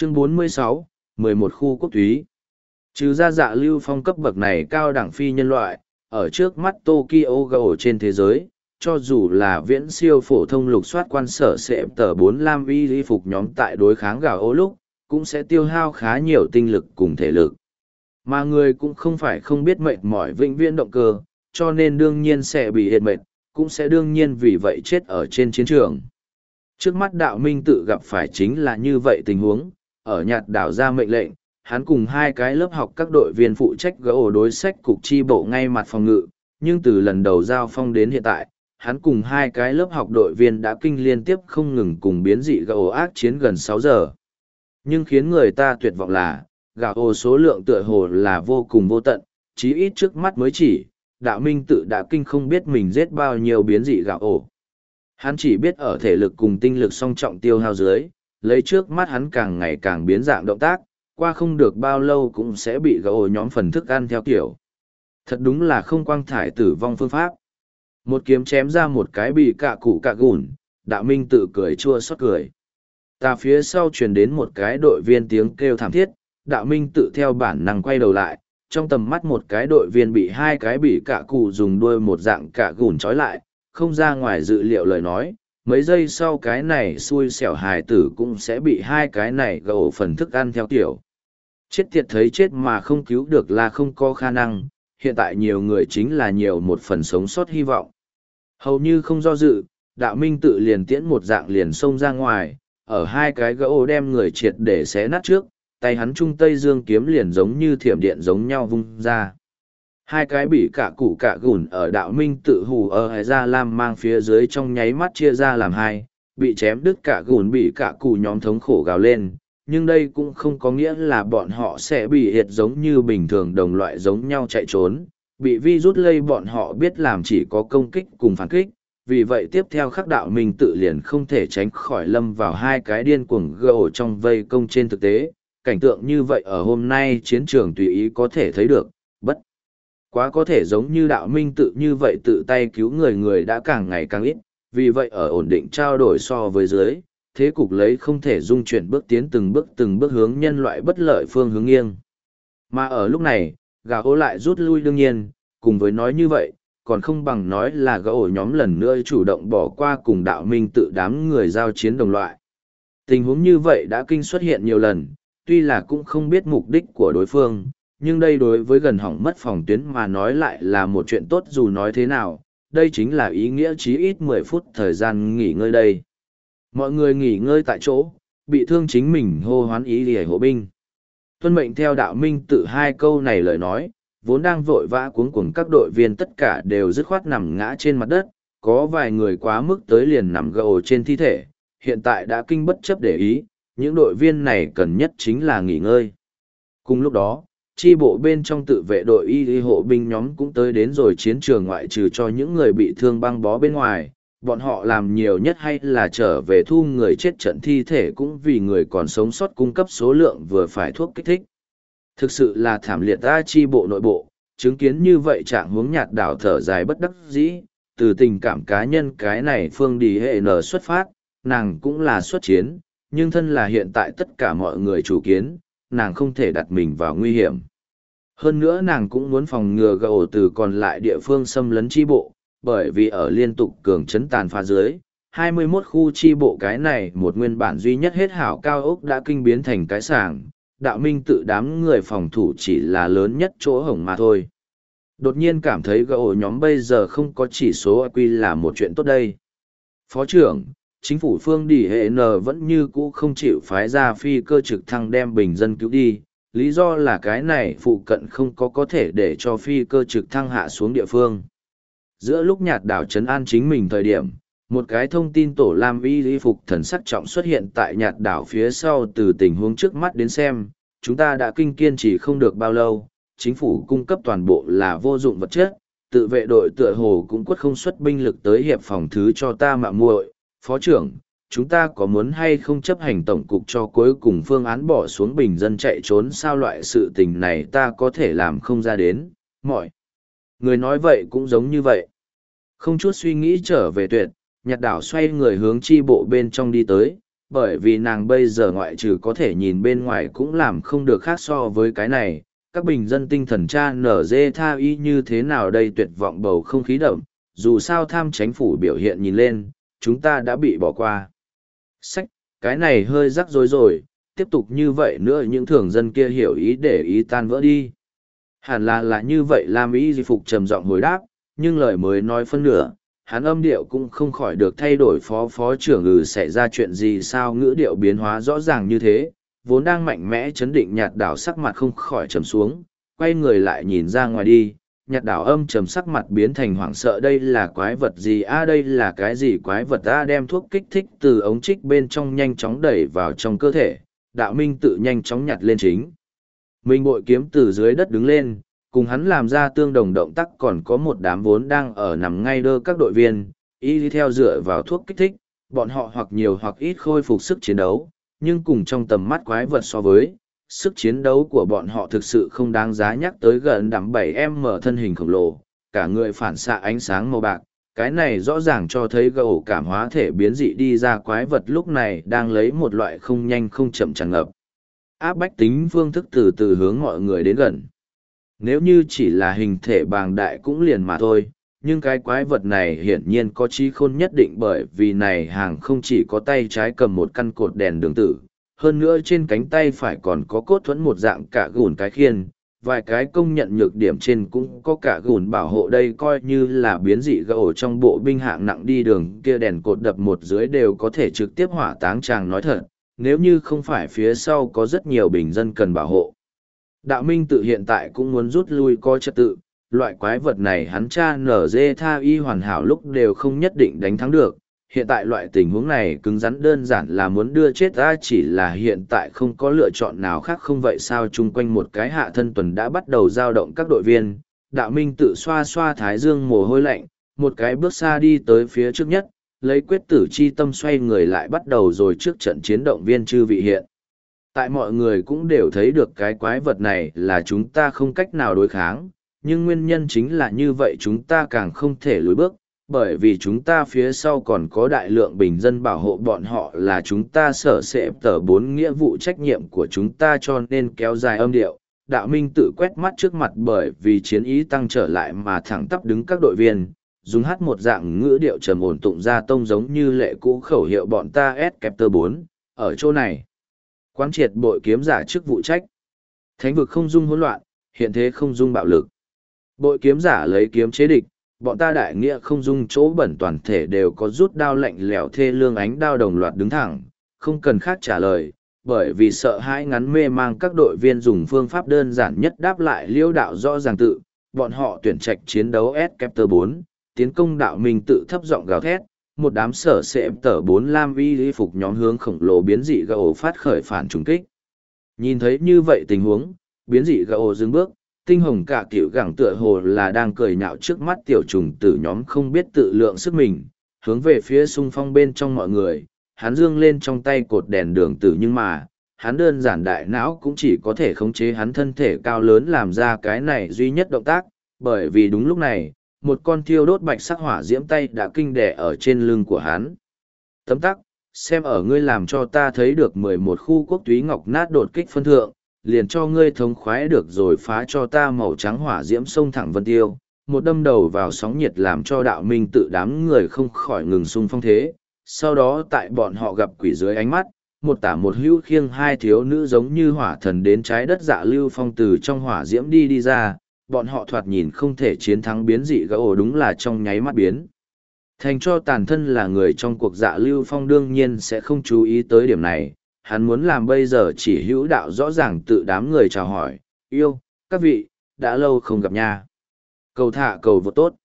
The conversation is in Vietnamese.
Chương 46, 11 khu quốc túy. Trừ ra Dạ Lưu Phong cấp bậc này cao đẳng phi nhân loại, ở trước mắt Tokyo Ghoul trên thế giới, cho dù là viễn siêu phổ thông lục soát quan sở sẽ tờ 4 lam y phục nhóm tại đối kháng gạo ô lúc, cũng sẽ tiêu hao khá nhiều tinh lực cùng thể lực. Mà người cũng không phải không biết mệt mỏi vĩnh viễn động cơ, cho nên đương nhiên sẽ bị hiệt mệt, cũng sẽ đương nhiên vì vậy chết ở trên chiến trường. Trước mắt đạo minh tự gặp phải chính là như vậy tình huống, ở nhạt đảo ra mệnh lệnh, hắn cùng hai cái lớp học các đội viên phụ trách gỡ ổ đối sách cục chi bộ ngay mặt phòng ngự, nhưng từ lần đầu giao phong đến hiện tại, hắn cùng hai cái lớp học đội viên đã kinh liên tiếp không ngừng cùng biến dị gỡ ổ ác chiến gần 6 giờ. Nhưng khiến người ta tuyệt vọng là, gạo ổ số lượng tựa hồ là vô cùng vô tận, chí ít trước mắt mới chỉ, đạo minh tự đã kinh không biết mình giết bao nhiêu biến dị gạo ổ. Hắn chỉ biết ở thể lực cùng tinh lực song trọng tiêu hao dưới, lấy trước mắt hắn càng ngày càng biến dạng động tác, qua không được bao lâu cũng sẽ bị gạo ổ nhóm phần thức ăn theo kiểu. Thật đúng là không quang thải tử vong phương pháp. Một kiếm chém ra một cái bị cạ củ cạ gùn, đạo minh tự cười chua xót cười. Ta phía sau truyền đến một cái đội viên tiếng kêu thảm thiết, đạo minh tự theo bản năng quay đầu lại, trong tầm mắt một cái đội viên bị hai cái bị cạ cụ dùng đuôi một dạng cạ gùn trói lại, không ra ngoài dự liệu lời nói, mấy giây sau cái này xui xẻo hài tử cũng sẽ bị hai cái này gầu phần thức ăn theo kiểu. Chết tiệt thấy chết mà không cứu được là không có khả năng, hiện tại nhiều người chính là nhiều một phần sống sót hy vọng. Hầu như không do dự, đạo minh tự liền tiễn một dạng liền xông ra ngoài, ở hai cái gỗ đem người triệt để xé nát trước, tay hắn trung tây dương kiếm liền giống như thiểm điện giống nhau vung ra. Hai cái bị cả củ cả gùn ở đạo minh tự hù ở hải gia lam mang phía dưới trong nháy mắt chia ra làm hai, bị chém đứt cả gùn bị cả củ nhóm thống khổ gào lên, nhưng đây cũng không có nghĩa là bọn họ sẽ bị hiệt giống như bình thường đồng loại giống nhau chạy trốn, bị virus lây bọn họ biết làm chỉ có công kích cùng phản kích, vì vậy tiếp theo khắc đạo minh tự liền không thể tránh khỏi lâm vào hai cái điên cuồng gỗ trong vây công trên thực tế, cảnh tượng như vậy ở hôm nay chiến trường tùy ý có thể thấy được, bất quá có thể giống như đạo minh tự như vậy tự tay cứu người đã càng ngày càng ít, vì vậy ở ổn định trao đổi so với dưới, thế cục lấy không thể dung chuyển bước tiến từng bước hướng nhân loại bất lợi phương hướng nghiêng. Mà ở lúc này, gà ố lại rút lui đương nhiên, cùng với nói như vậy, còn không bằng nói là gã ổ nhóm lần nữa chủ động bỏ qua cùng đạo minh tự đám người giao chiến đồng loại. Tình huống như vậy đã kinh xuất hiện nhiều lần, tuy là cũng không biết mục đích của đối phương, nhưng đây đối với gần hỏng mất phòng tuyến mà nói lại là một chuyện tốt dù nói thế nào, đây chính là ý nghĩa chí ít 10 phút thời gian nghỉ ngơi đây. Mọi người nghỉ ngơi tại chỗ, bị thương chính mình hô hoán ý để hộ binh. Tuân mệnh theo đạo minh tự hai câu này lời nói, vốn đang vội vã cuống cuồng các đội viên tất cả đều dứt khoát nằm ngã trên mặt đất, có vài người quá mức tới liền nằm gầu trên thi thể, hiện tại đã kinh bất chấp để ý, những đội viên này cần nhất chính là nghỉ ngơi. Cùng lúc đó, chi bộ bên trong tự vệ đội y hộ binh nhóm cũng tới đến rồi chiến trường ngoại trừ cho những người bị thương băng bó bên ngoài, bọn họ làm nhiều nhất hay là trở về thu người chết trận thi thể cũng vì người còn sống sót cung cấp số lượng vừa phải thuốc kích thích. Thực sự là thảm liệt ta chi bộ nội bộ, chứng kiến như vậy trạng hướng nhạt đảo thở dài bất đắc dĩ, từ tình cảm cá nhân cái này phương đi hệ nở xuất phát, nàng cũng là xuất chiến, nhưng thân là hiện tại tất cả mọi người chủ kiến, nàng không thể đặt mình vào nguy hiểm. Hơn nữa nàng cũng muốn phòng ngừa gầu từ còn lại địa phương xâm lấn chi bộ, bởi vì ở liên tục cường chấn tàn phá dưới, 21 khu chi bộ cái này một nguyên bản duy nhất hết hảo cao ốc đã kinh biến thành cái sàng, đạo minh tự đám người phòng thủ chỉ là lớn nhất chỗ hổng mà thôi. Đột nhiên cảm thấy gỗ nhóm bây giờ không có chỉ số IQ là một chuyện tốt đây. Phó trưởng, chính phủ phương đi hệ N vẫn như cũ không chịu phái ra phi cơ trực thăng đem bình dân cứu đi, lý do là cái này phụ cận không có thể để cho phi cơ trực thăng hạ xuống địa phương. Giữa lúc nhạt đảo trấn an chính mình thời điểm, một cái thông tin tổ lam y phục thần sắc trọng xuất hiện tại nhạt đảo phía sau. Từ tình huống trước mắt đến xem, chúng ta đã kinh kiên trì không được bao lâu, chính phủ cung cấp toàn bộ là vô dụng vật chất, tự vệ đội tựa hồ cũng quất không xuất binh lực tới hiệp phòng thứ cho ta mạ muội. Phó trưởng, chúng ta có muốn hay không chấp hành tổng cục cho cuối cùng phương án bỏ xuống bình dân chạy trốn sao? Loại sự tình này ta có thể làm không ra đến, mọi người nói vậy cũng giống như vậy. Không chút suy nghĩ trở về tuyệt, nhạt đảo xoay người hướng chi bộ bên trong đi tới, bởi vì nàng bây giờ ngoại trừ có thể nhìn bên ngoài cũng làm không được khác so với cái này. Các bình dân tinh thần cha nở dê tha y như thế nào đây, tuyệt vọng bầu không khí đậm, dù sao tham chánh phủ biểu hiện nhìn lên, chúng ta đã bị bỏ qua. Sách, cái này hơi rắc rối rồi, tiếp tục như vậy nữa những thường dân kia hiểu ý để ý tan vỡ đi. Hẳn là như vậy. Lam Y Di Phục trầm giọng hồi đáp, nhưng lời mới nói phân nửa, hắn âm điệu cũng không khỏi được thay đổi. Phó trưởng xảy ra chuyện gì sao ngữ điệu biến hóa rõ ràng như thế, vốn đang mạnh mẽ chấn định Nhạt Đảo sắc mặt không khỏi trầm xuống, quay người lại nhìn ra ngoài đi. Nhạt Đảo âm trầm sắc mặt biến thành hoảng sợ, đây là quái vật gì a, đây là cái gì quái vật a, đem thuốc kích thích từ ống trích bên trong nhanh chóng đẩy vào trong cơ thể. Đạo Minh tự nhanh chóng nhặt lên chính mình bội kiếm từ dưới đất đứng lên, cùng hắn làm ra tương đồng động tác còn có một đám vốn đang ở nằm ngay đơ các đội viên, y đi theo dựa vào thuốc kích thích, bọn họ hoặc nhiều hoặc ít khôi phục sức chiến đấu, nhưng cùng trong tầm mắt quái vật so với, sức chiến đấu của bọn họ thực sự không đáng giá nhắc tới. Gần đắm 7M thân hình khổng lồ, cả người phản xạ ánh sáng màu bạc, cái này rõ ràng cho thấy gầu cảm hóa thể biến dị đi ra quái vật lúc này đang lấy một loại không nhanh không chậm tràn ngập áp bách tính phương thức từ từ hướng mọi người đến gần. Nếu như chỉ là hình thể bàng đại cũng liền mà thôi, nhưng cái quái vật này hiển nhiên có trí khôn nhất định, bởi vì này hàng không chỉ có tay trái cầm một căn cột đèn đường tử, hơn nữa trên cánh tay phải còn có cốt thuẫn một dạng cả gùn cái khiên, vài cái công nhận nhược điểm trên cũng có cả gùn bảo hộ, đây coi như là biến dị gỗ trong bộ binh hạng nặng đi đường kia đèn cột đập một dưới đều có thể trực tiếp hỏa táng chàng nói thật, nếu như không phải phía sau có rất nhiều bình dân cần bảo hộ. Đạo Minh tự hiện tại cũng muốn rút lui coi trật tự, loại quái vật này hắn cha nở dê tha y hoàn hảo lúc đều không nhất định đánh thắng được. Hiện tại loại tình huống này cứng rắn đơn giản là muốn đưa chết ta, chỉ là hiện tại không có lựa chọn nào khác. Không vậy sao chung quanh một cái hạ thân tuần đã bắt đầu dao động các đội viên. Đạo Minh tự xoa xoa thái dương mồ hôi lạnh, một cái bước xa đi tới phía trước nhất, lấy quyết tử chi tâm xoay người lại bắt đầu rồi trước trận chiến động viên chư vị hiện. Tại mọi người cũng đều thấy được cái quái vật này là chúng ta không cách nào đối kháng, nhưng nguyên nhân chính là như vậy chúng ta càng không thể lùi bước, bởi vì chúng ta phía sau còn có đại lượng bình dân bảo hộ bọn họ, là chúng ta sở sẽ tờ 4 nghĩa vụ trách nhiệm của chúng ta, cho nên kéo dài âm điệu. Đạo Minh tự quét mắt trước mặt bởi vì chiến ý tăng trở lại mà thẳng tắp đứng các đội viên, dùng hát một dạng ngữ điệu trầm ổn tụng ra tông giống như lệ cũ khẩu hiệu bọn ta S-Captor 4, ở chỗ này. Quán triệt bội kiếm giả chức vụ trách. Thánh vực không dung hỗn loạn, hiện thế không dung bạo lực. Bội kiếm giả lấy kiếm chế địch, bọn ta đại nghĩa không dung chỗ bẩn, toàn thể đều có rút đao lạnh lẽo thê lương, ánh đao đồng loạt đứng thẳng, không cần khác trả lời, bởi vì sợ hãi ngắn mê mang các đội viên dùng phương pháp đơn giản nhất đáp lại liêu đạo rõ ràng tự, bọn họ tuyển trạch chiến đấu S-Captor 4, tiến công. Đạo Minh tự thấp giọng gào thét, một đám sở sẽ tở 4 lam y phục nhóm hướng khổng lồ biến dị gỗ phát khởi phản trùng kích. Nhìn thấy như vậy tình huống, biến dị gỗ dừng bước, tinh hồng cả kiểu gẳng tựa hồ là đang cười nhạo trước mắt tiểu trùng tử nhóm không biết tự lượng sức mình, hướng về phía xung phong bên trong mọi người, hắn dương lên trong tay cột đèn đường tử, nhưng mà, hắn đơn giản đại não cũng chỉ có thể khống chế hắn thân thể cao lớn làm ra cái này duy nhất động tác, bởi vì đúng lúc này, một con thiêu đốt bạch sắc hỏa diễm tay đã kinh đẻ ở trên lưng của hắn. Tấm tắc, xem ở ngươi làm cho ta thấy được 11 khu quốc túy ngọc nát đột kích phân thượng, liền cho ngươi thống khoái được rồi, phá cho ta màu trắng hỏa diễm xông thẳng vân tiêu, một đâm đầu vào sóng nhiệt làm cho Đạo Minh tự đám người không khỏi ngừng xung phong thế. Sau đó tại bọn họ gặp quỷ dưới ánh mắt, một tả một hữu khiêng hai thiếu nữ giống như hỏa thần đến trái đất Dạ Lưu Phong từ trong hỏa diễm đi ra, bọn họ thoạt nhìn không thể chiến thắng biến dị gỗ, đúng là trong nháy mắt biến thành cho tàn thân. Là người trong cuộc Dạ Lưu Phong đương nhiên sẽ không chú ý tới điểm này, hắn muốn làm bây giờ chỉ hữu đạo rõ ràng tự đám người chào hỏi, yêu, các vị, đã lâu không gặp nha. Cầu thả cầu vô tốt.